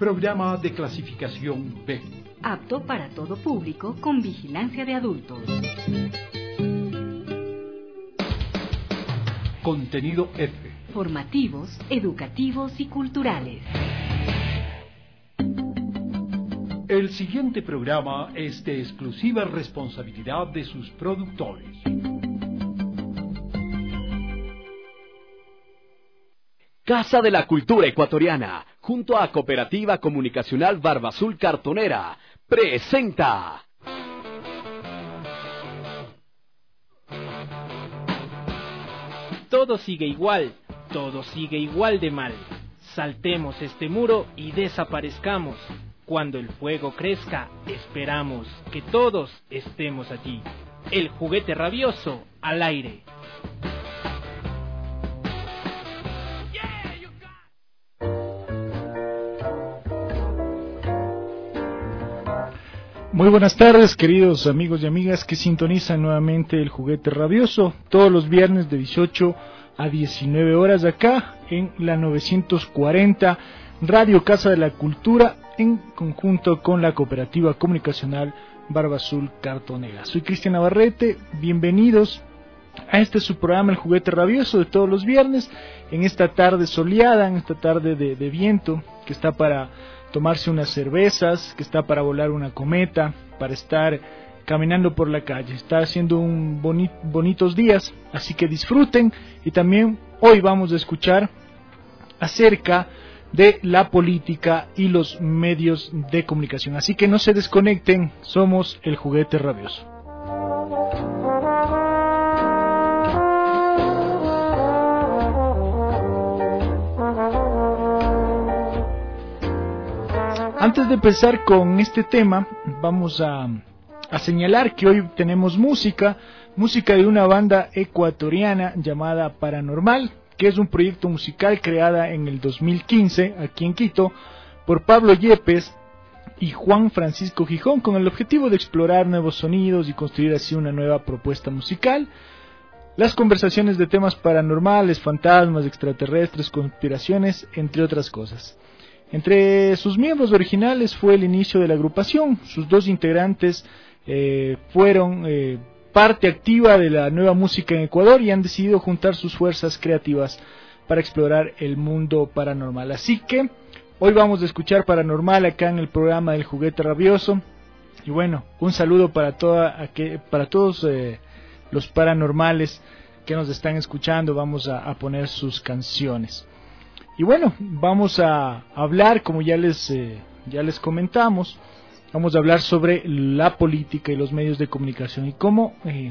Programa de clasificación B. Apto para todo público con vigilancia de adultos. Contenido F. Formativos, educativos y culturales. El siguiente programa es de exclusiva responsabilidad de sus productores. Casa de la Cultura Ecuatoriana, junto a Cooperativa Comunicacional Barbazul Cartonera, presenta... Todo sigue igual de mal. Saltemos este muro y desaparezcamos. Cuando el fuego crezca, esperamos que todos estemos allí. El juguete rabioso al aire. Muy buenas tardes, queridos amigos y amigas que sintonizan nuevamente el Juguete Rabioso todos los viernes de 18 a 19 horas acá en la 940 Radio Casa de la Cultura en conjunto con la Cooperativa Comunicacional Barbazul Cartonera. Soy Cristian Navarrete, bienvenidos a este su programa El Juguete Rabioso de todos los viernes en esta tarde soleada, en esta tarde de viento que está para tomarse unas cervezas, que está para volar una cometa, para estar caminando por la calle. Está haciendo bonitos días, así que disfruten. Y también hoy vamos a escuchar acerca de la política y los medios de comunicación. Así que no se desconecten, somos el Juguete Rabioso. Antes de empezar con este tema, vamos a señalar que hoy tenemos música de una banda ecuatoriana llamada Paranormal, que es un proyecto musical creada en el 2015 aquí en Quito por Pablo Yepes y Juan Francisco Gijón, con el objetivo de explorar nuevos sonidos y construir así una nueva propuesta musical. Las conversaciones de temas paranormales, fantasmas, extraterrestres, conspiraciones, entre otras cosas. Entre sus miembros originales fue el inicio de la agrupación. Sus dos integrantes fueron parte activa de la nueva música en Ecuador y han decidido juntar sus fuerzas creativas para explorar el mundo paranormal. Así que hoy vamos a escuchar Paranormal acá en el programa del Juguete Rabioso. Y bueno, un saludo para todos los paranormales que nos están escuchando. Vamos a poner sus canciones. Y bueno, vamos a hablar, como ya les comentamos, vamos a hablar sobre la política y los medios de comunicación y cómo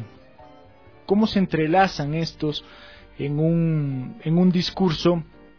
se entrelazan estos en un discurso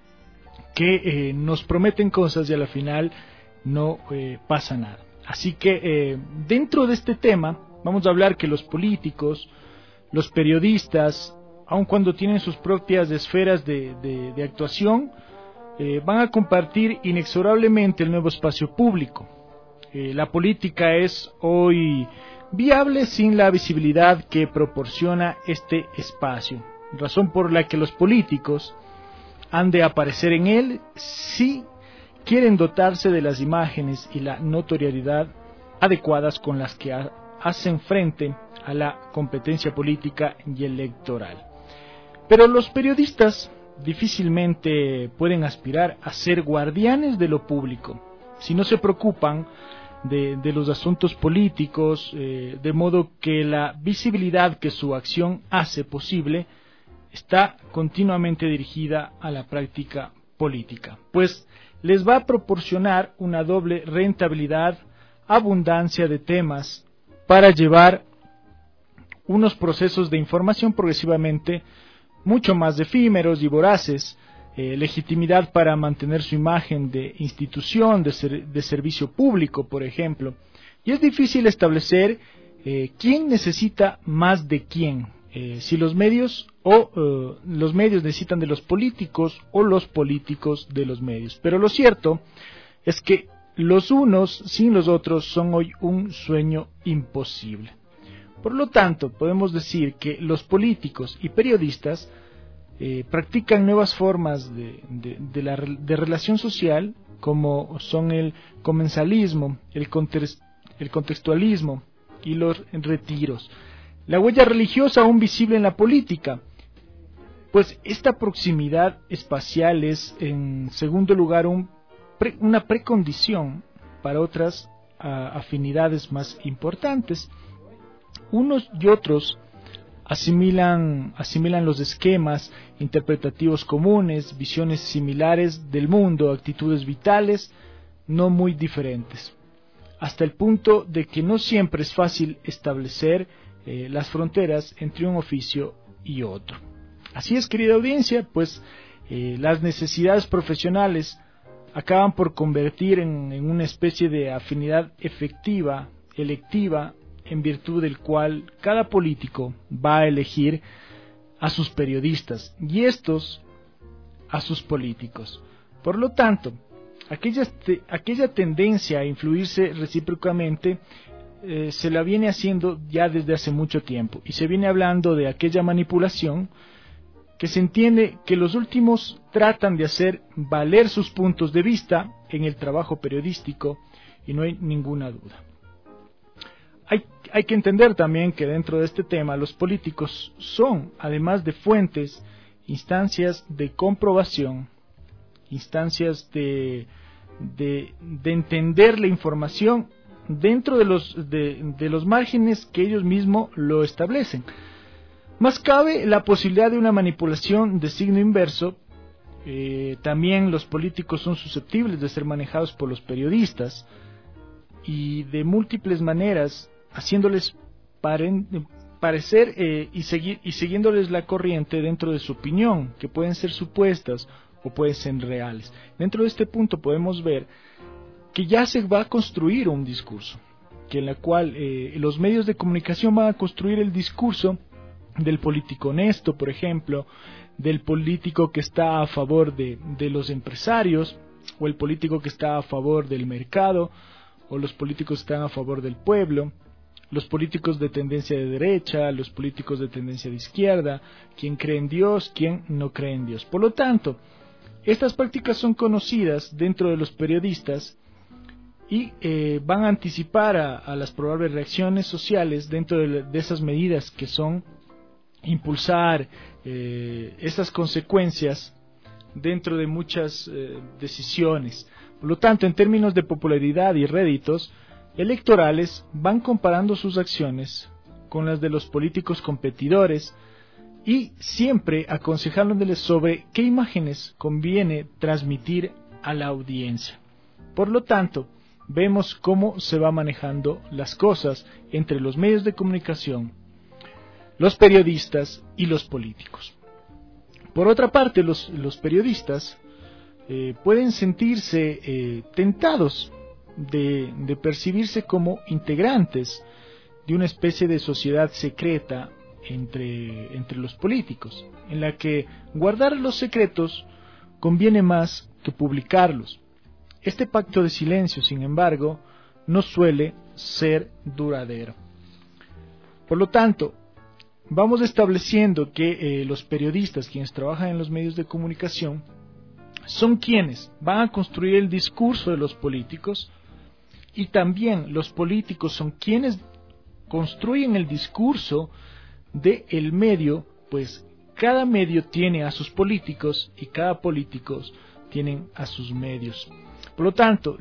que nos prometen cosas y a la final no pasa nada. Así que dentro de este tema vamos a hablar que los políticos, los periodistas, aun cuando tienen sus propias esferas de actuación, van a compartir inexorablemente el nuevo espacio público. La política es hoy viable sin la visibilidad que proporciona este espacio, razón por la que los políticos han de aparecer en él si quieren dotarse de las imágenes y la notoriedad adecuadas con las que hacen frente a la competencia política y electoral. Pero los periodistas difícilmente pueden aspirar a ser guardianes de lo público si no se preocupan de los asuntos políticos, de modo que la visibilidad que su acción hace posible está continuamente dirigida a la práctica política, pues les va a proporcionar una doble rentabilidad, abundancia de temas para llevar unos procesos de información progresivamente mucho más efímeros y voraces, legitimidad para mantener su imagen de institución, de servicio público, por ejemplo. Y es difícil establecer quién necesita más de quién, si los medios los medios necesitan de los políticos o los políticos de los medios. Pero lo cierto es que los unos sin los otros son hoy un sueño imposible. Por lo tanto, podemos decir que los políticos y periodistas practican nuevas formas de relación social como son el comensalismo, el contextualismo y los retiros. La huella religiosa aún visible en la política, pues esta proximidad espacial es, en segundo lugar, una precondición para otras afinidades más importantes. Unos y otros asimilan los esquemas interpretativos comunes, visiones similares del mundo, actitudes vitales no muy diferentes, hasta el punto de que no siempre es fácil establecer las fronteras entre un oficio y otro. Así es, querida audiencia, pues las necesidades profesionales acaban por convertir en una especie de afinidad efectiva, electiva, en virtud del cual cada político va a elegir a sus periodistas y estos a sus políticos. Por lo tanto, aquella tendencia a influirse recíprocamente se la viene haciendo ya desde hace mucho tiempo, y se viene hablando de aquella manipulación que se entiende que los últimos tratan de hacer valer sus puntos de vista en el trabajo periodístico, y no hay ninguna duda. Hay que entender también que dentro de este tema los políticos son, además de fuentes, instancias de comprobación, instancias de entender la información dentro de los márgenes que ellos mismos lo establecen. Más cabe la posibilidad de una manipulación de signo inverso. También los políticos son susceptibles de ser manejados por los periodistas, y de múltiples maneras, haciéndoles parecer y siguiéndoles la corriente dentro de su opinión, que pueden ser supuestas o pueden ser reales. Dentro de este punto podemos ver que ya se va a construir un discurso, que en la cual los medios de comunicación van a construir el discurso del político honesto, por ejemplo, del político que está a favor de los empresarios, o el político que está a favor del mercado, o los políticos que están a favor del pueblo, los políticos de tendencia de derecha, los políticos de tendencia de izquierda, quien cree en Dios, quien no cree en Dios. Por lo tanto, estas prácticas son conocidas dentro de los periodistas y van a anticipar a las probables reacciones sociales dentro de esas medidas que son impulsar esas consecuencias dentro de muchas decisiones. Por lo tanto, en términos de popularidad y réditos electorales, van comparando sus acciones con las de los políticos competidores y siempre aconsejándoles sobre qué imágenes conviene transmitir a la audiencia. Por lo tanto, vemos cómo se va manejando las cosas entre los medios de comunicación, los periodistas y los políticos. Por otra parte, los periodistas pueden sentirse tentados de percibirse como integrantes de una especie de sociedad secreta entre los políticos, en la que guardar los secretos conviene más que publicarlos. Este pacto de silencio, sin embargo, no suele ser duradero. Por lo tanto, vamos estableciendo que los periodistas, quienes trabajan en los medios de comunicación, son quienes van a construir el discurso de los políticos, y también los políticos son quienes construyen el discurso del medio, pues cada medio tiene a sus políticos y cada político tienen a sus medios. Por lo tanto,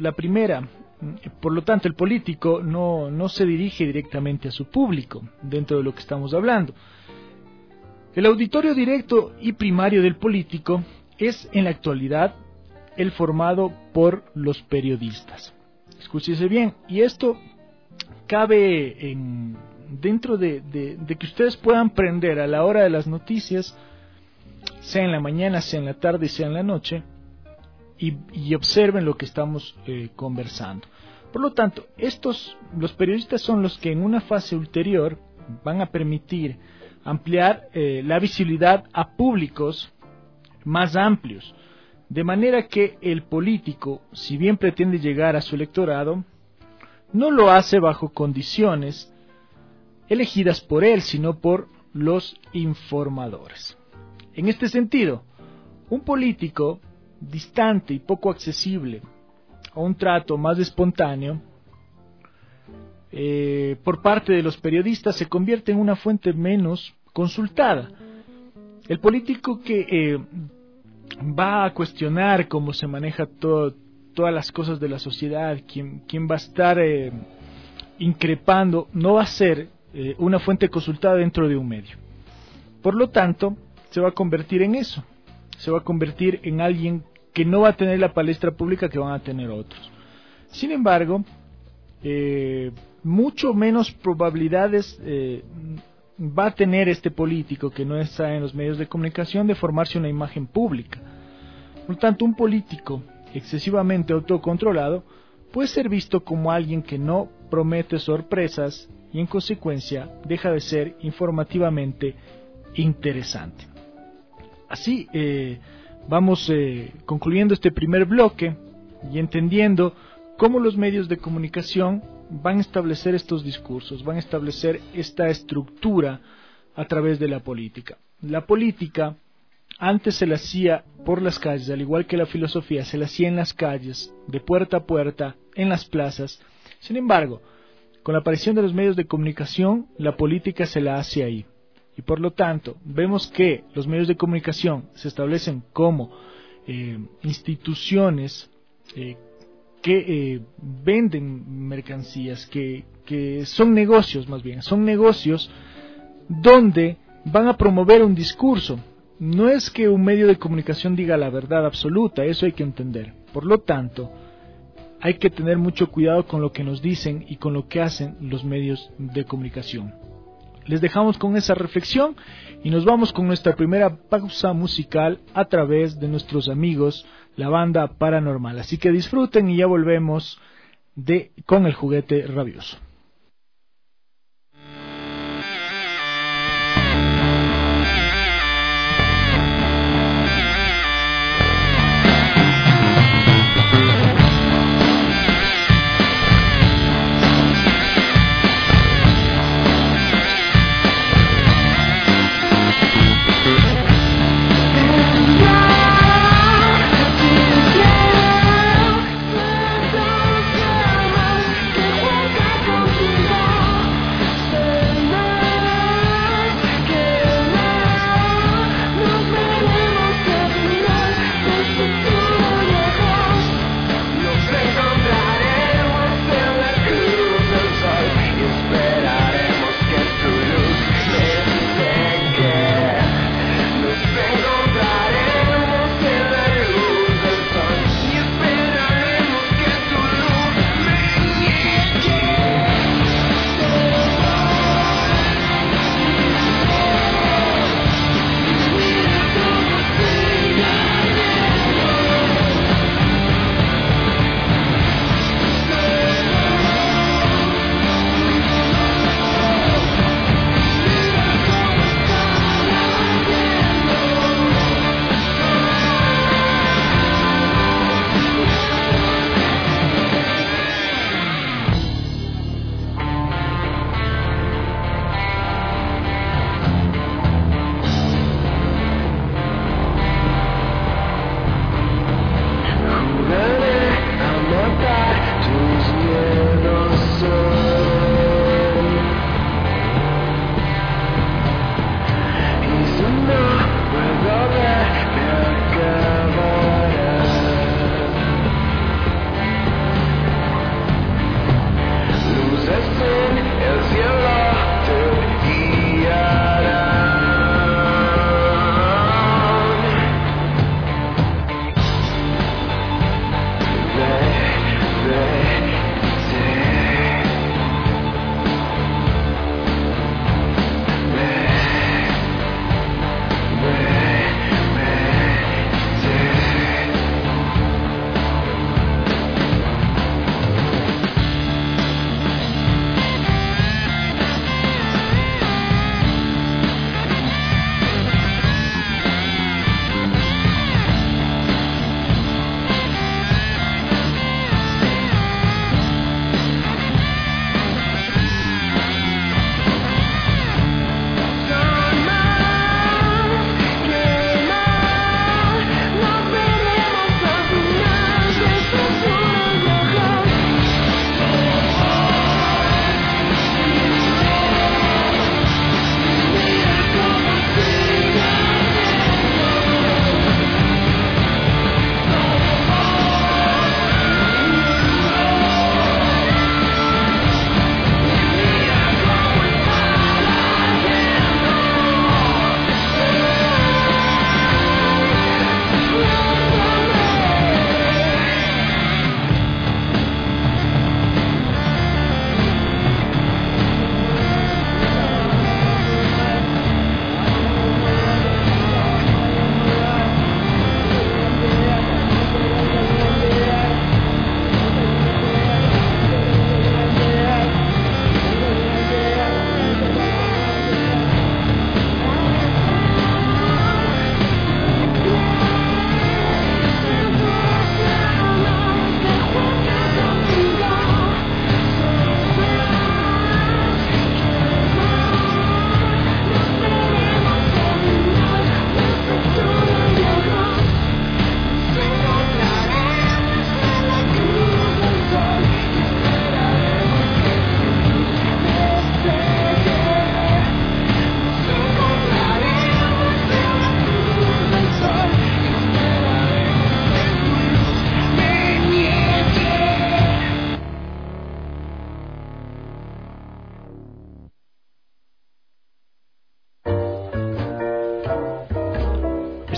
el político no se dirige directamente a su público dentro de lo que estamos hablando. El auditorio directo y primario del político es en la actualidad el formado por los periodistas. Escúchese bien, y esto cabe dentro de que ustedes puedan prender a la hora de las noticias, sea en la mañana, sea en la tarde, sea en la noche, y observen lo que estamos conversando. Por lo tanto, los periodistas son los que en una fase ulterior van a permitir ampliar la visibilidad a públicos más amplios, de manera que el político, si bien pretende llegar a su electorado, no lo hace bajo condiciones elegidas por él, sino por los informadores. En este sentido, un político distante y poco accesible a un trato más espontáneo por parte de los periodistas, se convierte en una fuente menos consultada. El político que va a cuestionar cómo se maneja todas las cosas de la sociedad, quien va a estar increpando, no va a ser una fuente consultada dentro de un medio. Por lo tanto, se va a convertir en eso, se va a convertir en alguien que no va a tener la palestra pública que van a tener otros. Sin embargo, mucho menos probabilidades va a tener este político que no está en los medios de comunicación de formarse una imagen pública. Por lo tanto, un político excesivamente autocontrolado puede ser visto como alguien que no promete sorpresas y en consecuencia deja de ser informativamente interesante. Así vamos concluyendo este primer bloque y entendiendo cómo los medios de comunicación van a establecer estos discursos, van a establecer esta estructura a través de la política. La política antes se la hacía por las calles, al igual que la filosofía, se la hacía en las calles, de puerta a puerta, en las plazas. Sin embargo, con la aparición de los medios de comunicación, la política se la hace ahí. Y por lo tanto, vemos que los medios de comunicación se establecen como instituciones que venden mercancías, que son negocios más bien, son negocios donde van a promover un discurso. No es que un medio de comunicación diga la verdad absoluta, eso hay que entender. Por lo tanto, hay que tener mucho cuidado con lo que nos dicen y con lo que hacen los medios de comunicación. Les dejamos con esa reflexión y nos vamos con nuestra primera pausa musical a través de nuestros amigos, la banda Paranormal. Así que disfruten y ya volvemos con el juguete rabioso. Que juega con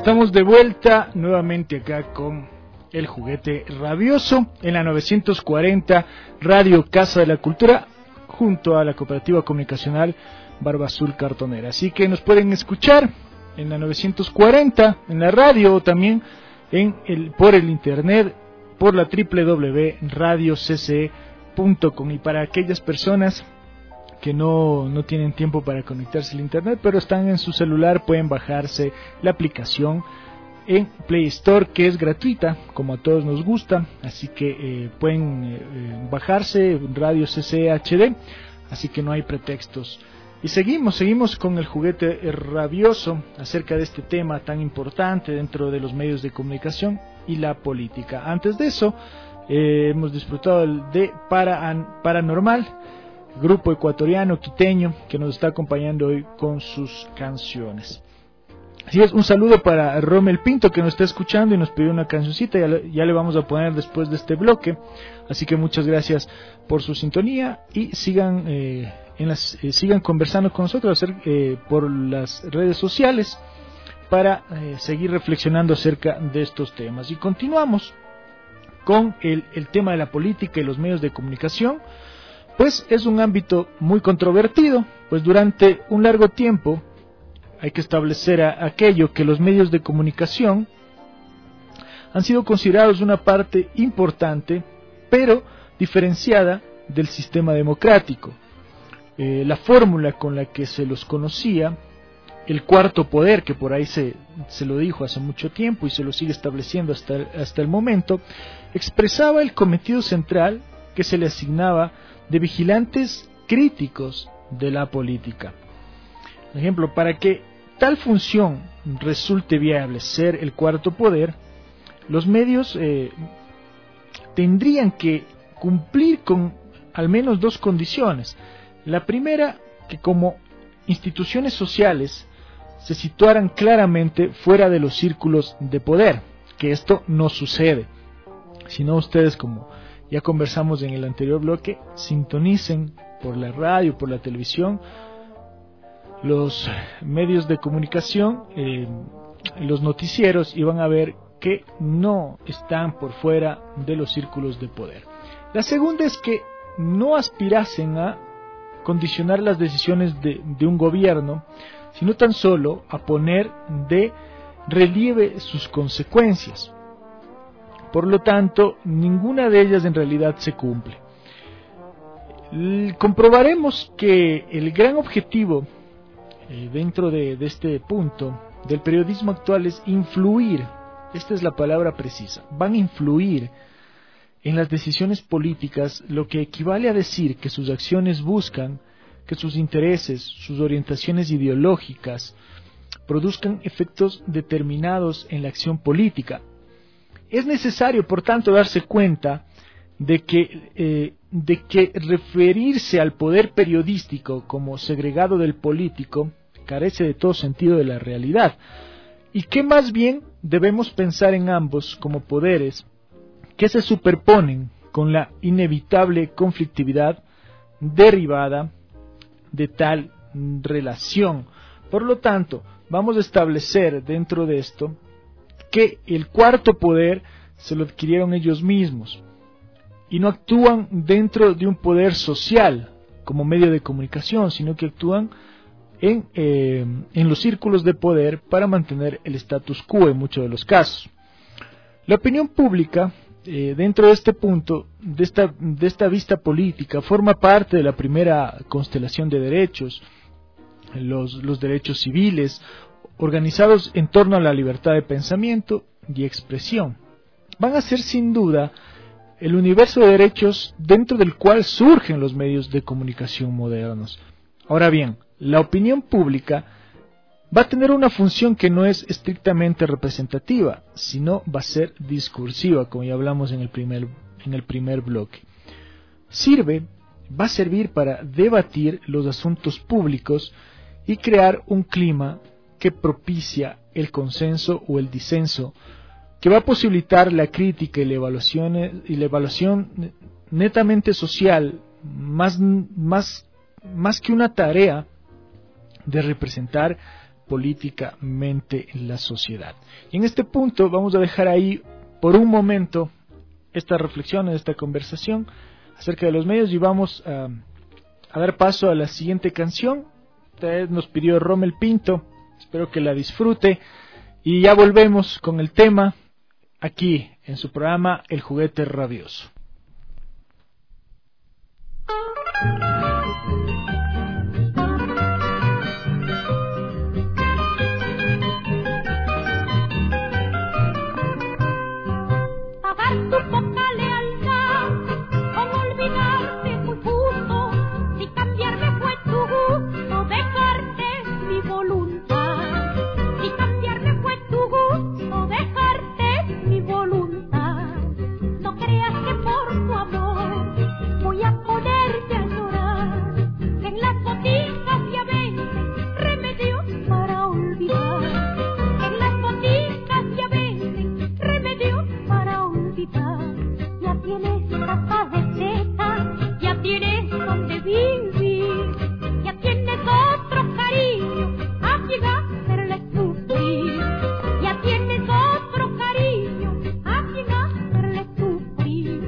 Estamos de vuelta nuevamente acá con El Juguete Rabioso en la 940 Radio Casa de la Cultura junto a la Cooperativa Comunicacional Barba Azul Cartonera. Así que nos pueden escuchar en la 940 en la radio o también por el internet por la www.radiocce.com. Y para aquellas personas que no tienen tiempo para conectarse al internet pero están en su celular, pueden bajarse la aplicación en Play Store, que es gratuita, como a todos nos gusta, así que pueden bajarse Radio CC HD, así que no hay pretextos. Y seguimos con el Juguete Rabioso acerca de este tema tan importante dentro de los medios de comunicación y la política. Antes de eso, hemos disfrutado de Paranormal, grupo ecuatoriano quiteño que nos está acompañando hoy con sus canciones. Así es, un saludo para Rommel Pinto, que nos está escuchando y nos pidió una cancioncita, ya le vamos a poner después de este bloque, así que muchas gracias por su sintonía y sigan conversando con nosotros por las redes sociales para seguir reflexionando acerca de estos temas. Y continuamos con el tema de la política y los medios de comunicación. Pues es un ámbito muy controvertido, pues durante un largo tiempo hay que establecer aquello que los medios de comunicación han sido considerados una parte importante, pero diferenciada del sistema democrático. La fórmula con la que se los conocía, el cuarto poder, que por ahí se lo dijo hace mucho tiempo y se lo sigue estableciendo hasta el momento, expresaba el cometido central que se le asignaba de vigilantes críticos de la política. Por ejemplo, para que tal función resulte viable, ser el cuarto poder, los medios tendrían que cumplir con al menos dos condiciones. La primera, que como instituciones sociales se situaran claramente fuera de los círculos de poder, que esto no sucede. Si no, ustedes, como ya conversamos en el anterior bloque, sintonicen por la radio, por la televisión, los medios de comunicación, los noticieros, y van a ver que no están por fuera de los círculos de poder. La segunda es que no aspirasen a condicionar las decisiones de un gobierno, sino tan solo a poner de relieve sus consecuencias. Por lo tanto, ninguna de ellas en realidad se cumple. Comprobaremos que el gran objetivo dentro de este punto del periodismo actual es influir, esta es la palabra precisa, van a influir en las decisiones políticas, lo que equivale a decir que sus acciones buscan que sus intereses, sus orientaciones ideológicas produzcan efectos determinados en la acción política. Es necesario, por tanto, darse cuenta de que referirse al poder periodístico como segregado del político carece de todo sentido de la realidad, y que más bien debemos pensar en ambos como poderes que se superponen con la inevitable conflictividad derivada de tal relación. Por lo tanto, vamos a establecer dentro de esto que el cuarto poder se lo adquirieron ellos mismos y no actúan dentro de un poder social como medio de comunicación, sino que actúan en los círculos de poder para mantener el status quo en muchos de los casos. La opinión pública dentro de este punto, de esta vista política, forma parte de la primera constelación de derechos, los derechos civiles, organizados en torno a la libertad de pensamiento y expresión. Van a ser sin duda el universo de derechos dentro del cual surgen los medios de comunicación modernos. Ahora bien, la opinión pública va a tener una función que no es estrictamente representativa, sino va a ser discursiva, como ya hablamos en el primer bloque. Va a servir para debatir los asuntos públicos y crear un clima que propicia el consenso o el disenso, que va a posibilitar la crítica y la evaluación netamente social, más que una tarea de representar políticamente la sociedad. Y en este punto vamos a dejar ahí por un momento esta reflexión, esta conversación acerca de los medios, y vamos a dar paso a la siguiente canción. Esta vez nos pidió Rommel Pinto, espero que la disfrute, y ya volvemos con el tema aquí en su programa El Juguete Rabioso. Pagar tu poca lealtad, con olvidarte muy justo, si cambiarme fue tu gusto, dejarte mi voluntad. Si cambiarme fue tu gusto, dejarte mi voluntad. No creas que por tu amor voy a ponerte a llorar, que en las boticas ya venden remedios para olvidar. En las boticas ya venden remedios para olvidar. Ya tienes casa de seda, ya tienes donde vivir, ya tienes otro cariño a quien hacerle sufrir. Ya tienes otro cariño a quien hacerle sufrir.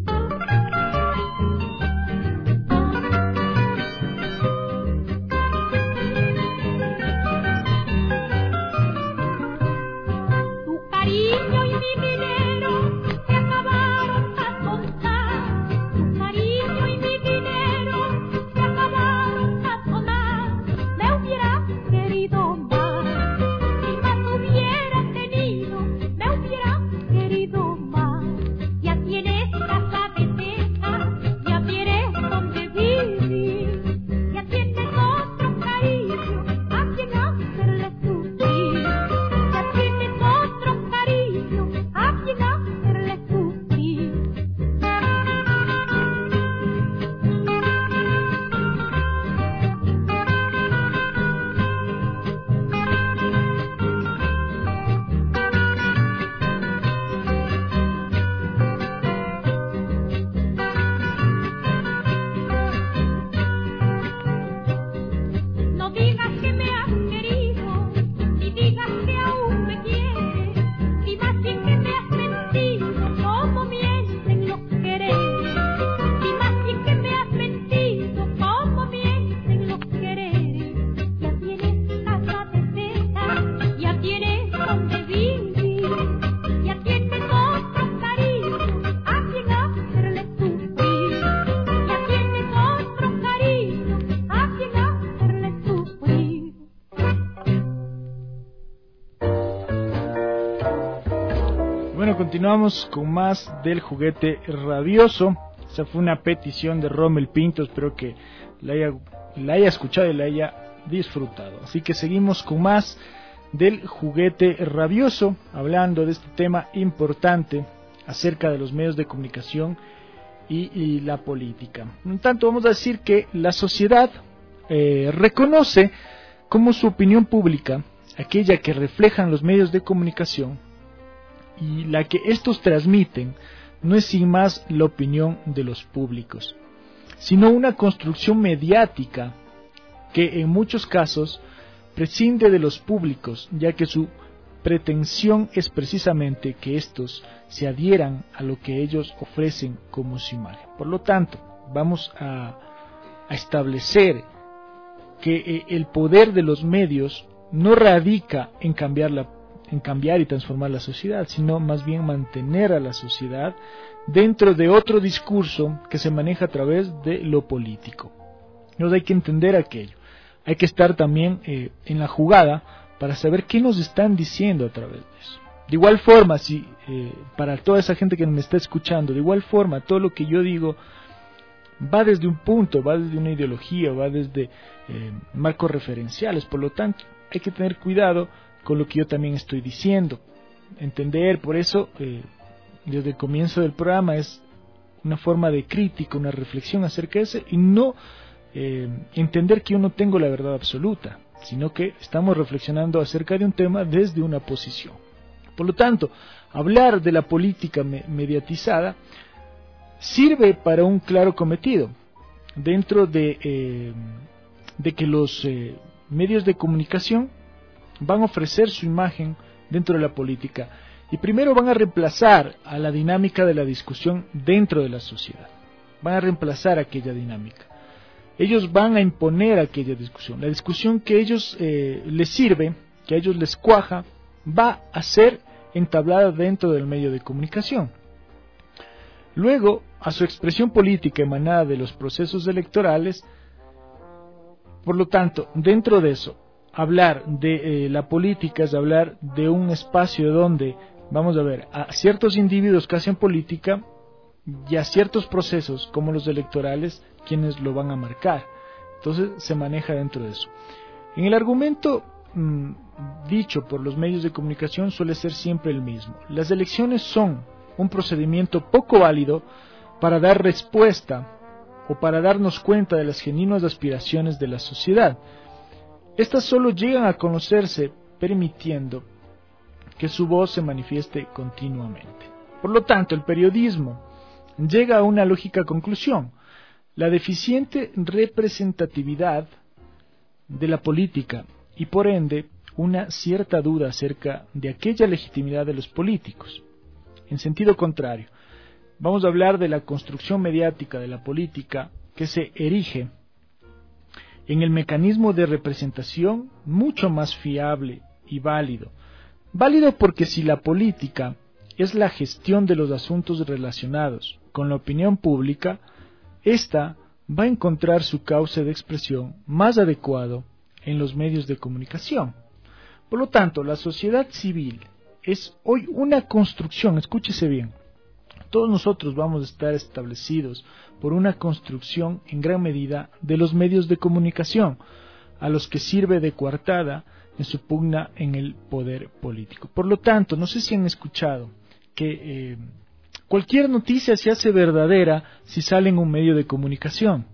Tu cariño y mi dinero se acabaron a contar. Tu cariño y mi dinero se acabaron a sonar. Me hubiera querido más, si más hubiera tenido, me hubiera querido más. Ya tienes casa de seda, ya tienes donde vivir, ya tienes otro cariño a quien hacerle sufrir. Ya tienes otro cariño a quien hacerle sufrir. No digas que me has querido, ni digas que aún me quieres, ni más bien que me has mentido, como mienten los quereres. Ni más bien que me has mentido, como mienten los quereres. Ya tienes casa de seda, ya tienes donde vivir, ya tienes otro cariño a quien hacerle sufrir. Ya tienes otro cariño a quien hacerle sufrir. Bueno, continuamos con más del Juguete Rabioso. Esa fue una petición de Rommel Pinto, espero que la haya escuchado y la haya disfrutado. Así que seguimos con más del Juguete Rabioso, hablando de este tema importante acerca de los medios de comunicación y la política. Por lo tanto, vamos a decir que la sociedad reconoce como su opinión pública aquella que reflejan los medios de comunicación, y la que estos transmiten no es sin más la opinión de los públicos, sino una construcción mediática que en muchos casos prescinde de los públicos, ya que su pretensión es precisamente que estos se adhieran a lo que ellos ofrecen como su imagen. Por lo tanto, vamos a establecer que el poder de los medios no radica en cambiar y transformar la sociedad, sino más bien mantener a la sociedad dentro de otro discurso que se maneja a través de lo político. Entonces hay que entender aquello, hay que estar también en la jugada para saber qué nos están diciendo a través de eso. De igual forma, para toda esa gente que me está escuchando, de igual forma todo lo que yo digo va desde un punto, va desde una ideología, va desde marcos referenciales. Por lo tanto, hay que tener cuidado con lo que yo también estoy diciendo, entender. Por eso desde el comienzo del programa es una forma de crítica, una reflexión acerca de eso, y no entender que yo no tengo la verdad absoluta, sino que estamos reflexionando acerca de un tema desde una posición. Por lo tanto, hablar de la política mediatizada sirve para un claro cometido, dentro de que los medios de comunicación van a ofrecer su imagen dentro de la política y primero van a reemplazar a la dinámica de la discusión dentro de la sociedad. Van a reemplazar aquella dinámica. Ellos van a imponer aquella discusión. La discusión que a ellos les sirve, que a ellos les cuaja, va a ser entablada dentro del medio de comunicación. Luego, a su expresión política emanada de los procesos electorales, por lo tanto, dentro de eso, hablar de la política es hablar de un espacio donde, vamos a ver, a ciertos individuos que hacen política y a ciertos procesos como los electorales quienes lo van a marcar. Entonces se maneja dentro de eso. En el argumento dicho por los medios de comunicación suele ser siempre el mismo. Las elecciones son un procedimiento poco válido para dar respuesta o para darnos cuenta de las genuinas aspiraciones de la sociedad. Estas solo llegan a conocerse permitiendo que su voz se manifieste continuamente. Por lo tanto, el periodismo llega a una lógica conclusión: la deficiente representatividad de la política y por ende una cierta duda acerca de aquella legitimidad de los políticos. En sentido contrario, vamos a hablar de la construcción mediática de la política que se erige en el mecanismo de representación mucho más fiable y válido. Válido porque si la política es la gestión de los asuntos relacionados con la opinión pública, ésta va a encontrar su cauce de expresión más adecuado en los medios de comunicación. Por lo tanto, la sociedad civil es hoy una construcción, escúchese bien, todos nosotros vamos a estar establecidos por una construcción en gran medida de los medios de comunicación, a los que sirve de coartada en su pugna en el poder político. Por lo tanto, no sé si han escuchado que cualquier noticia se hace verdadera si sale en un medio de comunicación.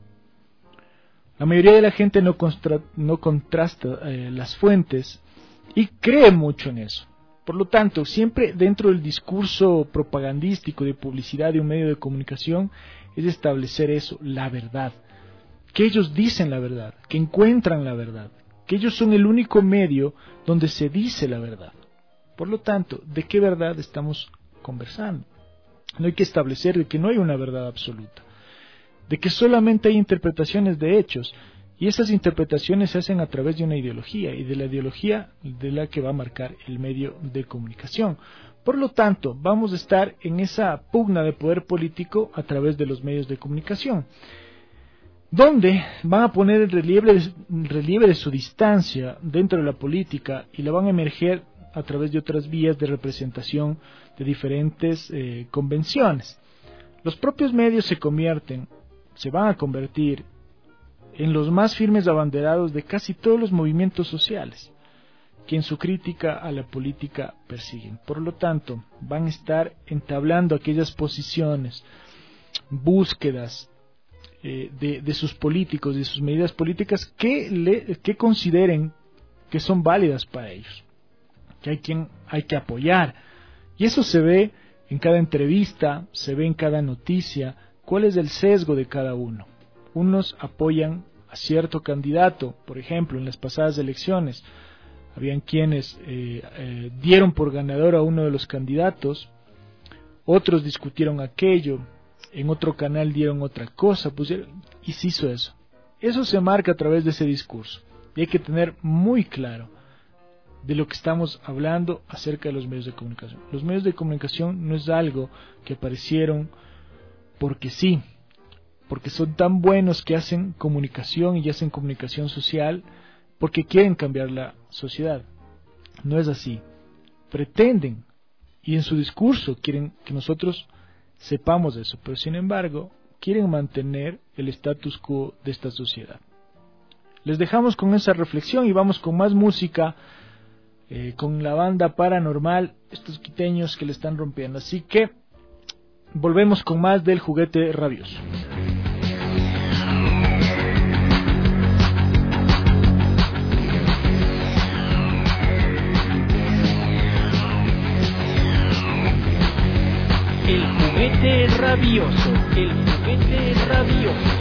La mayoría de la gente no contrasta las fuentes y cree mucho en eso. Por lo tanto, siempre dentro del discurso propagandístico de publicidad de un medio de comunicación es establecer eso, la verdad, que ellos dicen la verdad, que encuentran la verdad, que ellos son el único medio donde se dice la verdad. Por lo tanto, ¿de qué verdad estamos conversando? No hay que establecer de que no hay una verdad absoluta, de que solamente hay interpretaciones de hechos, y esas interpretaciones se hacen a través de una ideología, y de la ideología de la que va a marcar el medio de comunicación. Por lo tanto, vamos a estar en esa pugna de poder político a través de los medios de comunicación, donde van a poner el relieve de su distancia dentro de la política y la van a emerger a través de otras vías de representación de diferentes convenciones. Los propios medios se van a convertir en los más firmes abanderados de casi todos los movimientos sociales que en su crítica a la política persiguen. Por lo tanto, van a estar entablando aquellas posiciones, búsquedas de sus políticos, de sus medidas políticas que consideren que son válidas para ellos, que hay que apoyar. Y eso se ve en cada entrevista, se ve en cada noticia, cuál es el sesgo de cada uno. Unos apoyan a cierto candidato, por ejemplo, en las pasadas elecciones, habían quienes dieron por ganador a uno de los candidatos, otros discutieron aquello, en otro canal dieron otra cosa, y se hizo eso. Eso se marca a través de ese discurso, y hay que tener muy claro de lo que estamos hablando acerca de los medios de comunicación. Los medios de comunicación no es algo que aparecieron porque sí, porque son tan buenos que hacen comunicación y hacen comunicación social porque quieren cambiar la sociedad. No es así. Pretenden y en su discurso quieren que nosotros sepamos eso, pero sin embargo quieren mantener el status quo de esta sociedad. Les dejamos con esa reflexión y vamos con más música, con la banda Paranormal, estos quiteños que le están rompiendo. Así que volvemos con más del Juguete Rabioso. El Juguete Rabioso, el Juguete Rabioso.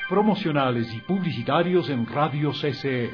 promocionales y publicitarios en Radio CCE.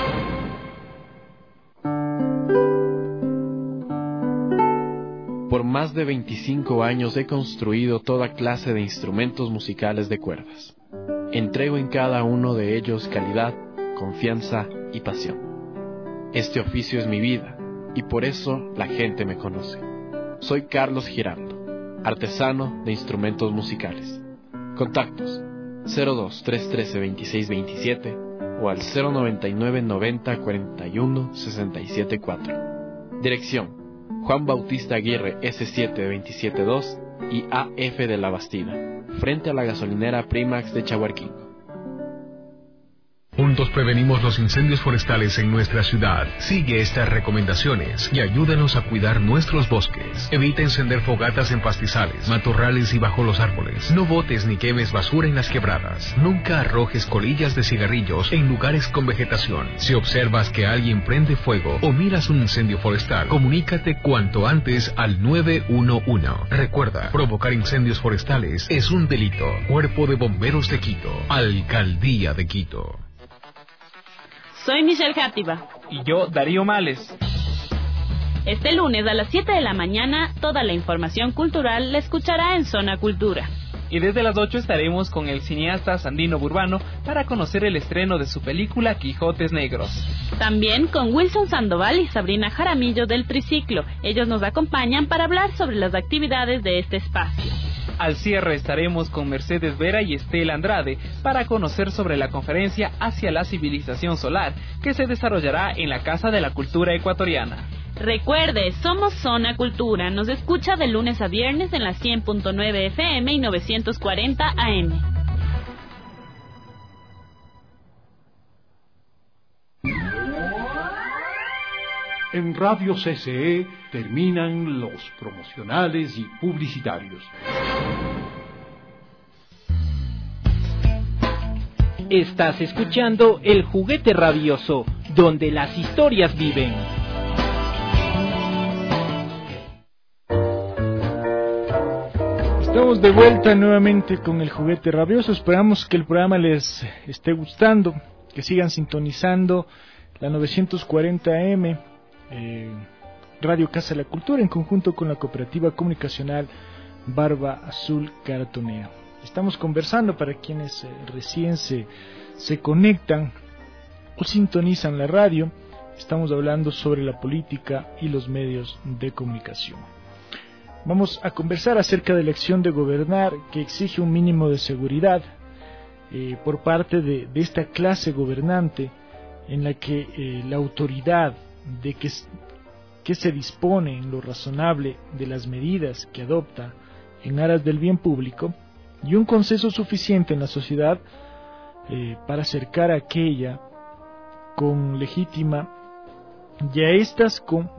Por más de 25 años he construido toda clase de instrumentos musicales de cuerdas. Entrego en cada uno de ellos calidad, confianza y pasión. Este oficio es mi vida y por eso la gente me conoce. Soy Carlos Giraldo, artesano de instrumentos musicales. Contactos 02 313 2627 o al 099 90 41 67 4. Dirección: Juan Bautista Aguirre S7 272 y AF de la Bastida, frente a la gasolinera Primax de Chahuarquín. Juntos prevenimos los incendios forestales en nuestra ciudad. Sigue estas recomendaciones y ayúdanos a cuidar nuestros bosques. Evita encender fogatas en pastizales, matorrales y bajo los árboles. No botes ni quemes basura en las quebradas. Nunca arrojes colillas de cigarrillos en lugares con vegetación. Si observas que alguien prende fuego o miras un incendio forestal, comunícate cuanto antes al 911. Recuerda, provocar incendios forestales es un delito. Cuerpo de Bomberos de Quito, Alcaldía de Quito. Soy Michelle Játiva. Y yo, Darío Males. Este lunes a las 7 de la mañana, toda la información cultural la escuchará en Zona Cultura. Y desde las 8 estaremos con el cineasta Sandino Burbano para conocer el estreno de su película Quijotes Negros. También con Wilson Sandoval y Sabrina Jaramillo del Triciclo. Ellos nos acompañan para hablar sobre las actividades de este espacio. Al cierre estaremos con Mercedes Vera y Estela Andrade para conocer sobre la conferencia Hacia la Civilización Solar, que se desarrollará en la Casa de la Cultura Ecuatoriana. Recuerde, somos Zona Cultura. Nos escucha de lunes a viernes en la 100.9 FM y 940 AM. En Radio CCE terminan los promocionales y publicitarios. Estás escuchando El Juguete Rabioso, donde las historias viven. Estamos de vuelta nuevamente con El Juguete Rabioso. Esperamos que el programa les esté gustando, que sigan sintonizando la 940 AM. Radio Casa de la Cultura en conjunto con la cooperativa comunicacional Barba Azul Cartonera. Estamos conversando para quienes recién se conectan o sintonizan la radio. Estamos hablando sobre la política y los medios de comunicación. Vamos a conversar acerca de la acción de gobernar que exige un mínimo de seguridad por parte de esta clase gobernante, en la que la autoridad de que se dispone en lo razonable de las medidas que adopta en aras del bien público y un consenso suficiente en la sociedad para acercar a aquella con legítima y a estas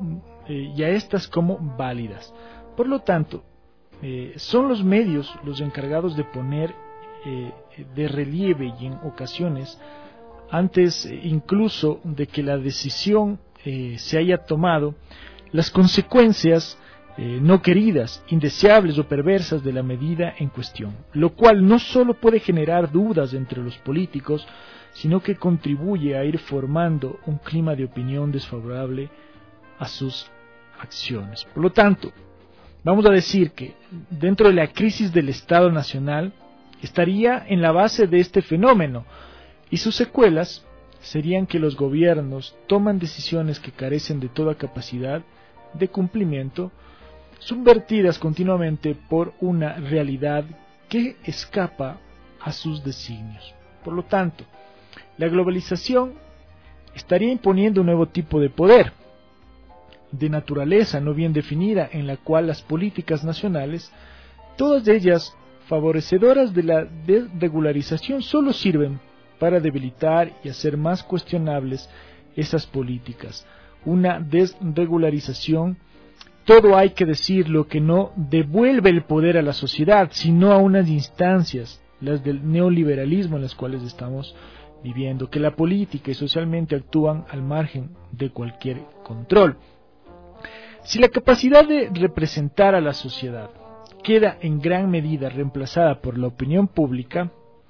como válidas. Por lo tanto, son los medios los encargados de poner de relieve y en ocasiones, antes incluso de que la decisión se haya tomado, las consecuencias no queridas, indeseables o perversas de la medida en cuestión, lo cual no solo puede generar dudas entre los políticos, sino que contribuye a ir formando un clima de opinión desfavorable a sus acciones. Por lo tanto, vamos a decir que dentro de la crisis del Estado Nacional estaría en la base de este fenómeno, y sus secuelas serían que los gobiernos toman decisiones que carecen de toda capacidad de cumplimiento, subvertidas continuamente por una realidad que escapa a sus designios. Por lo tanto, la globalización estaría imponiendo un nuevo tipo de poder, de naturaleza no bien definida, en la cual las políticas nacionales, todas ellas favorecedoras de la desregularización, solo sirven para debilitar y hacer más cuestionables esas políticas. Una desregularización, todo hay que decirlo, que no devuelve el poder a la sociedad, sino a unas instancias, las del neoliberalismo en las cuales estamos viviendo, que la política y socialmente actúan al margen de cualquier control. Si la capacidad de representar a la sociedad queda en gran medida reemplazada por la opinión pública,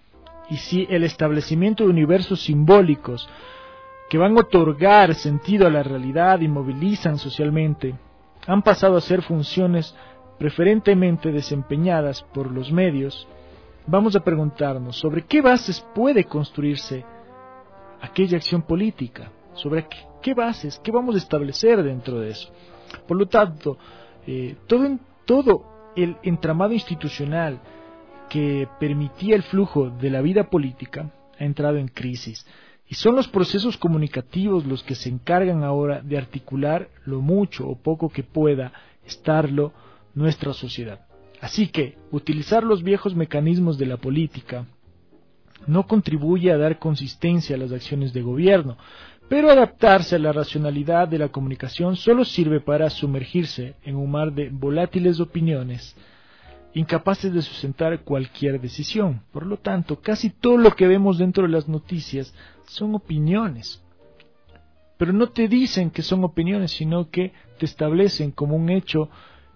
y si el establecimiento de universos simbólicos que van a otorgar sentido a la realidad y movilizan socialmente, han pasado a ser funciones preferentemente desempeñadas por los medios, vamos a preguntarnos sobre qué bases puede construirse aquella acción política, sobre qué bases, qué vamos a establecer dentro de eso. Por lo tanto, todo el entramado institucional que permitía el flujo de la vida política ha entrado en crisis. Y son los procesos comunicativos los que se encargan ahora de articular lo mucho o poco que pueda estarlo nuestra sociedad. Así que utilizar los viejos mecanismos de la política no contribuye a dar consistencia a las acciones de gobierno, pero adaptarse a la racionalidad de la comunicación solo sirve para sumergirse en un mar de volátiles opiniones, incapaces de sustentar cualquier decisión. Por lo tanto, casi todo lo que vemos dentro de las noticias son opiniones. Pero no te dicen que son opiniones, sino que te establecen como un hecho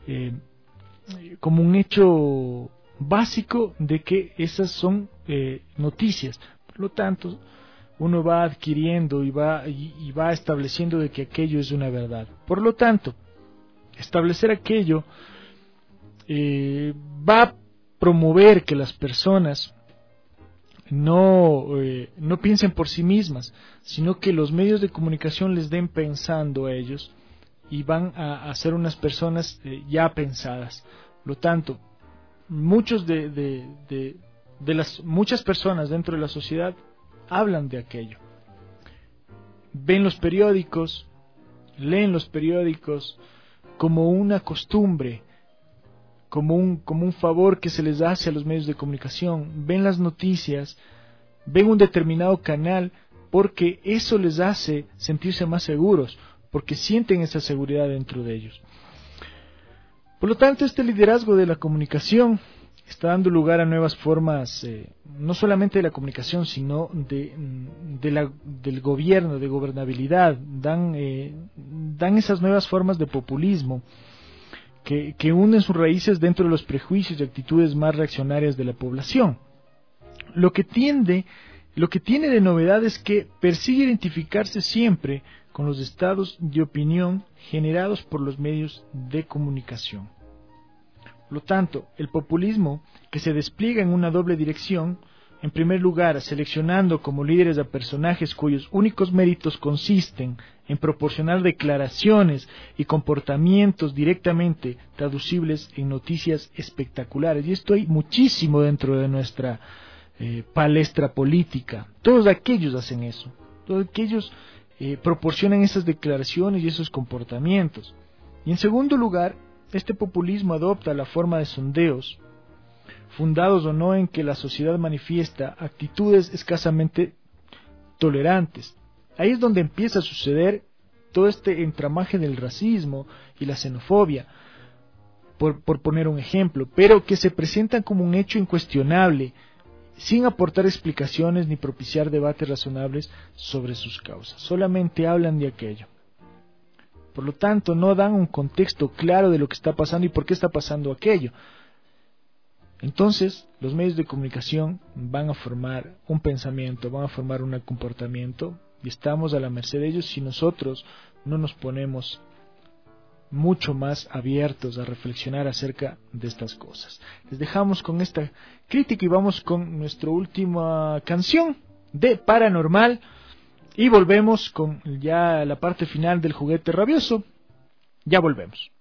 básico de que esas son noticias. Por lo tanto, uno va adquiriendo y va estableciendo de que aquello es una verdad. Por lo tanto, establecer aquello va a promover que las personas no piensen por sí mismas, sino que los medios de comunicación les den pensando a ellos y van a ser unas personas ya pensadas. Por lo tanto, muchas personas dentro de la sociedad hablan de aquello, ven los periódicos, leen los periódicos como una costumbre, como un favor que se les hace a los medios de comunicación, ven las noticias, ven un determinado canal porque eso les hace sentirse más seguros, porque sienten esa seguridad dentro de ellos. Por lo tanto, este liderazgo de la comunicación está dando lugar a nuevas formas, no solamente de la comunicación, sino del gobierno, de gobernabilidad. Dan esas nuevas formas de populismo que unen sus raíces dentro de los prejuicios y actitudes más reaccionarias de la población. Lo que tiene de novedad es que persigue identificarse siempre con los estados de opinión generados por los medios de comunicación. Por lo tanto, el populismo, que se despliega en una doble dirección, en primer lugar, seleccionando como líderes a personajes cuyos únicos méritos consisten en proporcionar declaraciones y comportamientos directamente traducibles en noticias espectaculares. Y esto hay muchísimo dentro de nuestra palestra política. Todos aquellos hacen eso. Todos aquellos proporcionan esas declaraciones y esos comportamientos. Y en segundo lugar, este populismo adopta la forma de sondeos, fundados o no en que la sociedad manifiesta actitudes escasamente tolerantes. Ahí es donde empieza a suceder todo este entramaje del racismo y la xenofobia, por poner un ejemplo, pero que se presentan como un hecho incuestionable, sin aportar explicaciones ni propiciar debates razonables sobre sus causas. Solamente hablan de aquello. Por lo tanto, no dan un contexto claro de lo que está pasando y por qué está pasando aquello. Entonces, los medios de comunicación van a formar un pensamiento, van a formar un comportamiento, y estamos a la merced de ellos si nosotros no nos ponemos mucho más abiertos a reflexionar acerca de estas cosas. Les dejamos con esta crítica y vamos con nuestra última canción de Paranormal y volvemos con ya la parte final del Juguete Rabioso. Ya volvemos.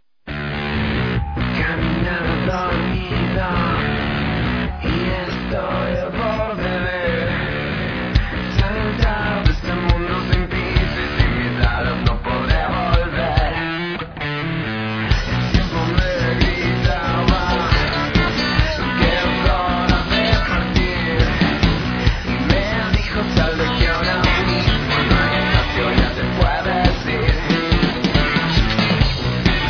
Caminando dormida y estoy a borde de saltar de este mundo sin piso y sin mis alas no podré volver. El tiempo me gritaba que es hora de partir y me dijo sal de aquí ahora mismo, no hay espacio, ya te puedes ir.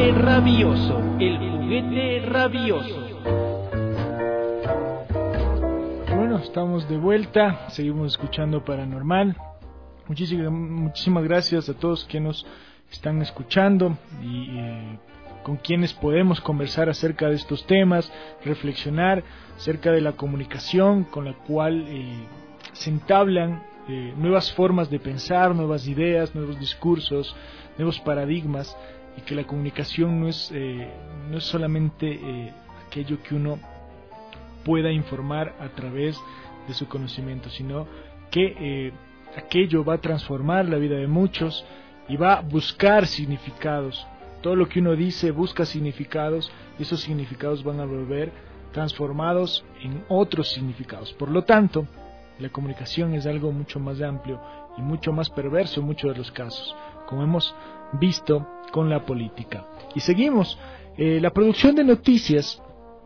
juguete rabioso, el juguete rabioso. Bueno, estamos de vuelta, seguimos escuchando Paranormal. Muchísimas gracias a todos que nos están escuchando y con quienes podemos conversar acerca de estos temas, reflexionar acerca de la comunicación con la cual se entablan nuevas formas de pensar, nuevas ideas, nuevos discursos, nuevos paradigmas, y que la comunicación no es solamente aquello que uno pueda informar a través de su conocimiento, sino que aquello va a transformar la vida de muchos y va a buscar significados. Todo lo que uno dice busca significados, y esos significados van a volver transformados en otros significados. Por lo tanto, la comunicación es algo mucho más amplio y mucho más perverso en muchos de los casos, como hemos visto con la política. Y seguimos. La producción de noticias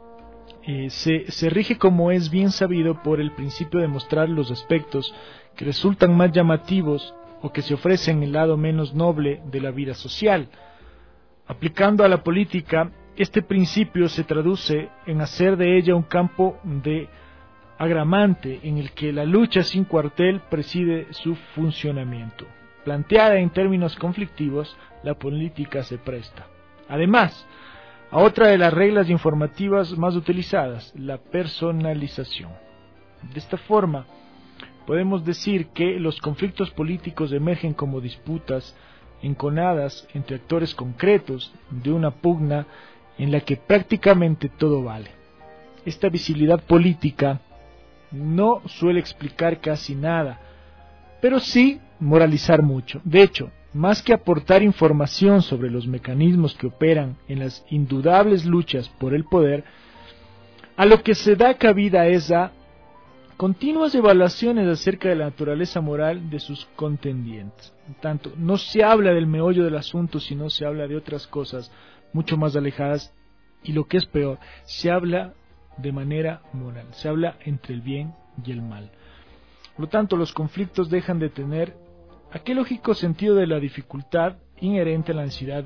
se rige, como es bien sabido, por el principio de mostrar los aspectos que resultan más llamativos o que se ofrecen el lado menos noble de la vida social. Aplicando a la política, este principio se traduce en hacer de ella un campo de agramante en el que la lucha sin cuartel preside su funcionamiento. Planteada en términos conflictivos, la política se presta, además, a otra de las reglas informativas más utilizadas, la personalización. De esta forma, podemos decir que los conflictos políticos emergen como disputas enconadas entre actores concretos de una pugna en la que prácticamente todo vale. Esta visibilidad política no suele explicar casi nada, pero sí moralizar mucho. De hecho, más que aportar información sobre los mecanismos que operan en las indudables luchas por el poder, a lo que se da cabida es a continuas evaluaciones acerca de la naturaleza moral de sus contendientes. Por tanto, no se habla del meollo del asunto, sino se habla de otras cosas mucho más alejadas, y lo que es peor, se habla de manera moral, se habla entre el bien y el mal. Por lo tanto, los conflictos dejan de tener aquel lógico sentido de la dificultad inherente a la necesidad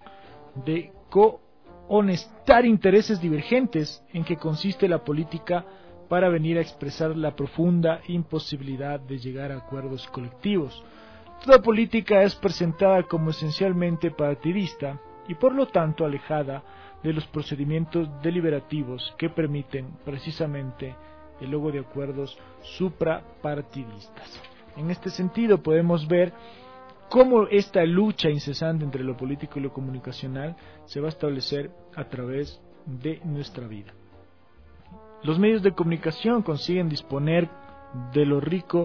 de cohonestar intereses divergentes en que consiste la política para venir a expresar la profunda imposibilidad de llegar a acuerdos colectivos. Toda política es presentada como esencialmente partidista y por lo tanto alejada de los procedimientos deliberativos que permiten precisamente el logro de acuerdos suprapartidistas. En este sentido podemos ver cómo esta lucha incesante entre lo político y lo comunicacional se va a establecer a través de nuestra vida. Los medios de comunicación consiguen disponer de lo rico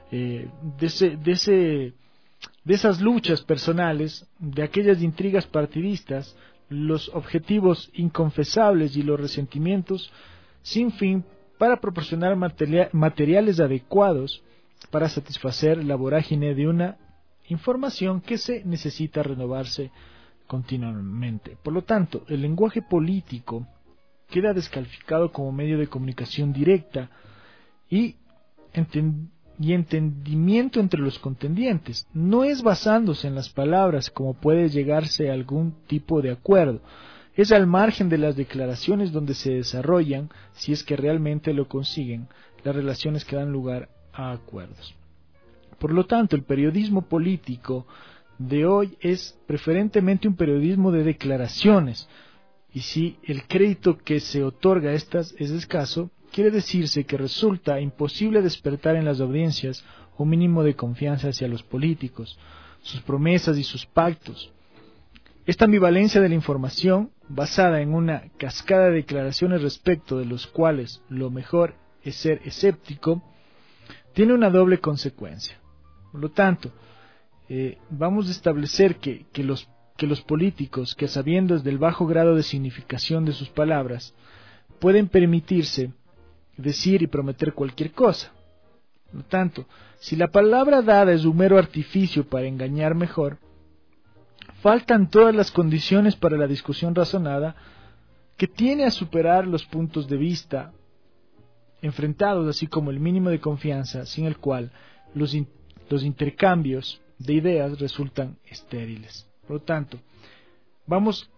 de esas luchas personales, de aquellas intrigas partidistas, los objetivos inconfesables y los resentimientos sin fin, para proporcionar materiales adecuados para satisfacer la vorágine de una información que se necesita renovarse continuamente. Por lo tanto, el lenguaje político queda descalificado como medio de comunicación directa y entendimiento entre los contendientes. No es basándose en las palabras como puede llegarse a algún tipo de acuerdo. Es al margen de las declaraciones donde se desarrollan, si es que realmente lo consiguen, las relaciones que dan lugar a acuerdos. Por lo tanto, el periodismo político de hoy es preferentemente un periodismo de declaraciones, y si el crédito que se otorga a estas es escaso, quiere decirse que resulta imposible despertar en las audiencias un mínimo de confianza hacia los políticos, sus promesas y sus pactos. Esta ambivalencia de la información, basada en una cascada de declaraciones respecto de los cuales lo mejor es ser escéptico, tiene una doble consecuencia. Por lo tanto, vamos a establecer que los políticos, que sabiendo del bajo grado de significación de sus palabras, pueden permitirse decir y prometer cualquier cosa. Por lo tanto, si la palabra dada es un mero artificio para engañar mejor, faltan todas las condiciones para la discusión razonada que tiene a superar los puntos de vista enfrentados, así como el mínimo de confianza sin el cual los intercambios de ideas resultan estériles. Por lo tanto, vamos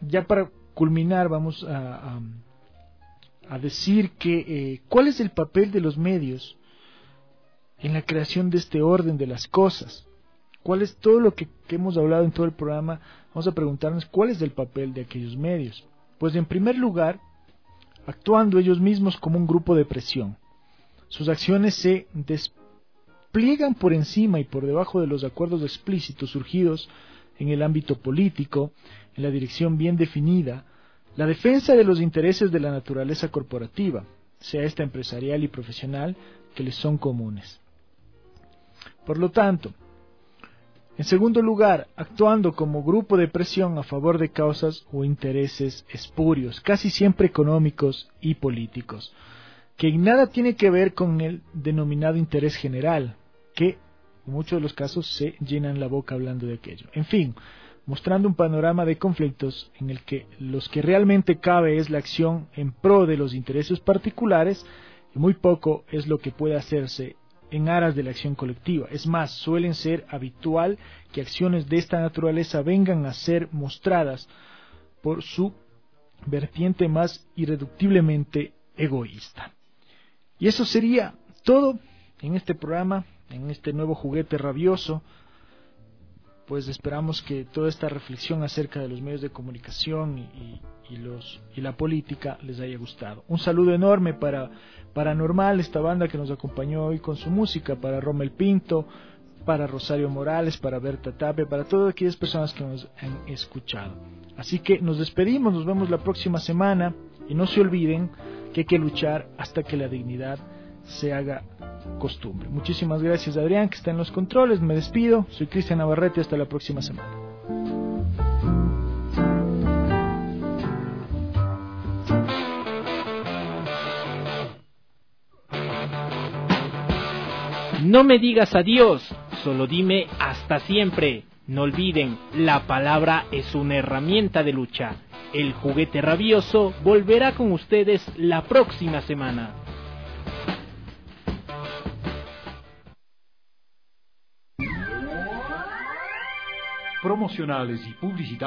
ya para culminar vamos a decir que cuál es el papel de los medios en la creación de este orden de las cosas. ¿Cuál es todo lo que hemos hablado en todo el programa? Vamos a preguntarnos cuál es el papel de aquellos medios. Pues en primer lugar, actuando ellos mismos como un grupo de presión. Sus acciones se despliegan por encima y por debajo de los acuerdos explícitos surgidos en el ámbito político, en la dirección bien definida, la defensa de los intereses de la naturaleza corporativa, sea esta empresarial y profesional, que les son comunes. Por lo tanto, en segundo lugar, actuando como grupo de presión a favor de causas o intereses espurios, casi siempre económicos y políticos, que en nada tiene que ver con el denominado interés general, que en muchos de los casos se llenan la boca hablando de aquello. En fin, mostrando un panorama de conflictos en el que los que realmente cabe es la acción en pro de los intereses particulares y muy poco es lo que puede hacerse en aras de la acción colectiva. Es más, suelen ser habitual que acciones de esta naturaleza vengan a ser mostradas por su vertiente más irreductiblemente egoísta. Y eso sería todo en este programa, en este nuevo juguete rabioso. Pues esperamos que toda esta reflexión acerca de los medios de comunicación y la política les haya gustado. Un saludo enorme para Paranormal, esta banda que nos acompañó hoy con su música, para Rommel Pinto, para Rosario Morales, para Berta Tapia, para todas aquellas personas que nos han escuchado. Así que nos despedimos, nos vemos la próxima semana y no se olviden que hay que luchar hasta que la dignidad se haga costumbre. Muchísimas gracias, Adrián, que está en los controles. Me despido, soy Cristian Navarrete, hasta la próxima semana. No me digas adiós, solo dime hasta siempre. No olviden, la palabra es una herramienta de lucha. El juguete rabioso volverá con ustedes la próxima semana. Promocionales y publicidad.